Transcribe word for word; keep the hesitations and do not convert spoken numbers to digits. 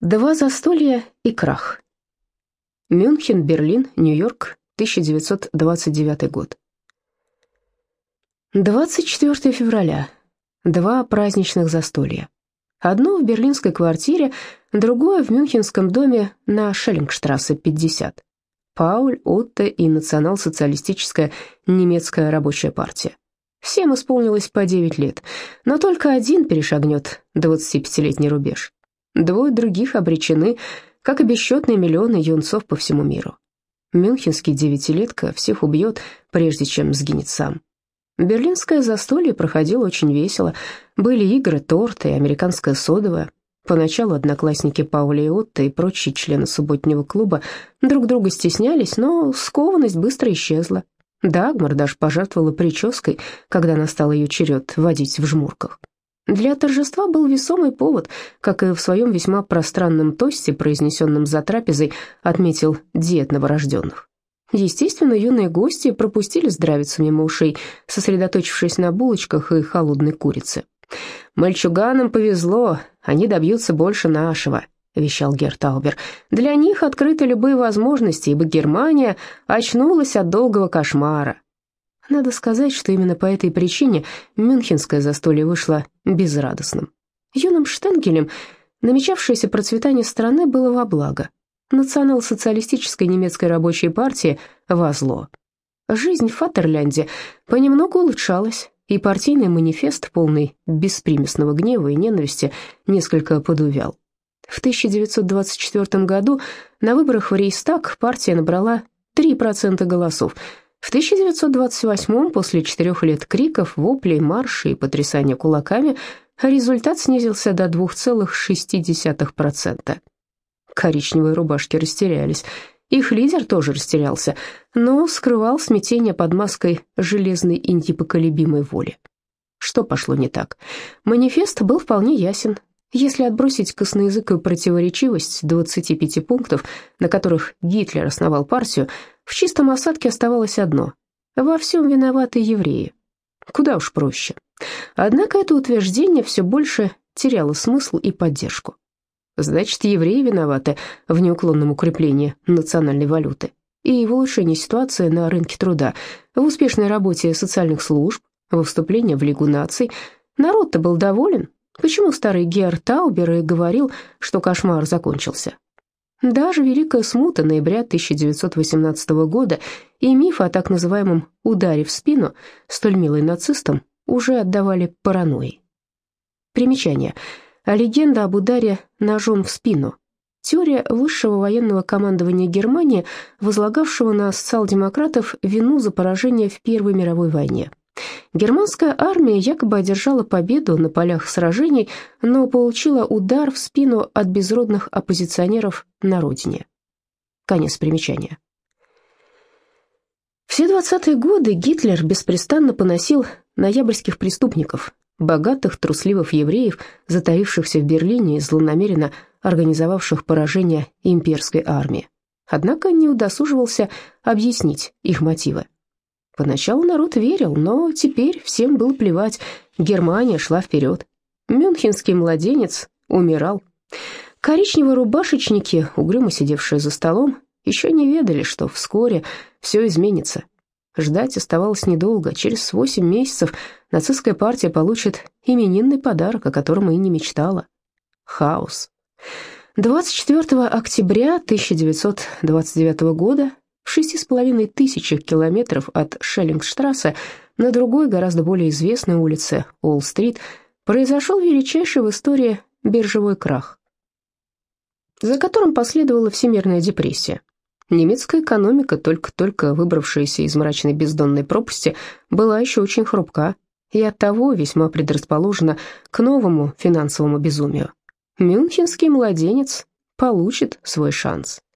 Два застолья и крах. Мюнхен, Берлин, Нью-Йорк, тысяча девятьсот двадцать девятый год. двадцать четвёртого февраля. Два праздничных застолья. Одно в берлинской квартире, другое в мюнхенском доме на Шеллингштрассе пятьдесят. Пауль, Отто и национал-социалистическая немецкая рабочая партия. Всем исполнилось по девять лет, но только один перешагнет двадцатипятилетний рубеж. Двое других обречены, как и бесчетные миллионы юнцов по всему миру. Мюнхенский девятилетка всех убьет, прежде чем сгинет сам. Берлинское застолье проходило очень весело. Были игры, торты и американское содовое. Поначалу одноклассники Пауля и Отто и прочие члены субботнего клуба друг друга стеснялись, но скованность быстро исчезла. Дагмар даже пожертвовала прической, когда настал ее черед водить в жмурках. Для торжества был весомый повод, как и в своем весьма пространном тосте, произнесенном за трапезой, отметил дед новорожденных. Естественно, юные гости пропустили здравицу мимо ушей, сосредоточившись на булочках и холодной курице. «Мальчуганам повезло, они добьются больше нашего», — вещал Герр Таубер. «Для них открыты любые возможности, ибо Германия очнулась от долгого кошмара». Надо сказать, что именно по этой причине мюнхенское застолье вышло безрадостным. Юным Штенгелем намечавшееся процветание страны было во благо, национал-социалистической немецкой рабочей партии во зло. Жизнь в Фатерлянде понемногу улучшалась, и партийный манифест, полный беспримесного гнева и ненависти, несколько подувял. В тысяча девятьсот двадцать четвёртом году на выборах в Рейхстаг партия набрала три процента голосов. В тысяча девятьсот двадцать восьмом, после четырех лет криков, воплей, маршей и потрясания кулаками, результат снизился до двух целых шести десятых процента. Коричневые рубашки растерялись. Их лидер тоже растерялся, но скрывал смятение под маской железной и непоколебимой воли. Что пошло не так? Манифест был вполне ясен. Если отбросить косноязыкую противоречивость двадцати пяти пунктов, на которых Гитлер основал партию, в чистом осадке оставалось одно: во всем виноваты евреи. Куда уж проще. Однако это утверждение все больше теряло смысл и поддержку. Значит, евреи виноваты в неуклонном укреплении национальной валюты и в улучшении ситуации на рынке труда, в успешной работе социальных служб, во вступлении в Лигу наций. Народ-то был доволен. Почему старый Герр Таубер и говорил, что кошмар закончился? Даже Великая смута ноября тысяча девятьсот восемнадцатого года и миф о так называемом «ударе в спину», столь милый нацистам, уже отдавали паранойей. Примечание. А легенда об ударе ножом в спину. Теория высшего военного командования Германии, возлагавшего на социал-демократов вину за поражение в Первой мировой войне. Германская армия якобы одержала победу на полях сражений, но получила удар в спину от безродных оппозиционеров на родине. Конец примечания. Все двадцатые годы Гитлер беспрестанно поносил ноябрьских преступников, богатых, трусливых евреев, затаившихся в Берлине и злонамеренно организовавших поражение имперской армии. Однако не удосуживался объяснить их мотивы. Поначалу народ верил, но теперь всем было плевать. Германия шла вперед. Мюнхенский младенец умирал. Коричневые рубашечники, угрюмо сидевшие за столом, еще не ведали, что вскоре все изменится. Ждать оставалось недолго. Через восемь месяцев нацистская партия получит именинный подарок, о котором и не мечтала. Хаос. двадцать четвёртого октября тысяча девятьсот двадцать девятого года в шести с половиной тысячах километров от Шеллингштрассе на другой, гораздо более известной улице, Уолл-стрит, произошел величайший в истории биржевой крах, за которым последовала всемирная депрессия. Немецкая экономика, только-только выбравшаяся из мрачной бездонной пропасти, была еще очень хрупка и оттого весьма предрасположена к новому финансовому безумию. Мюнхенский младенец получит свой шанс.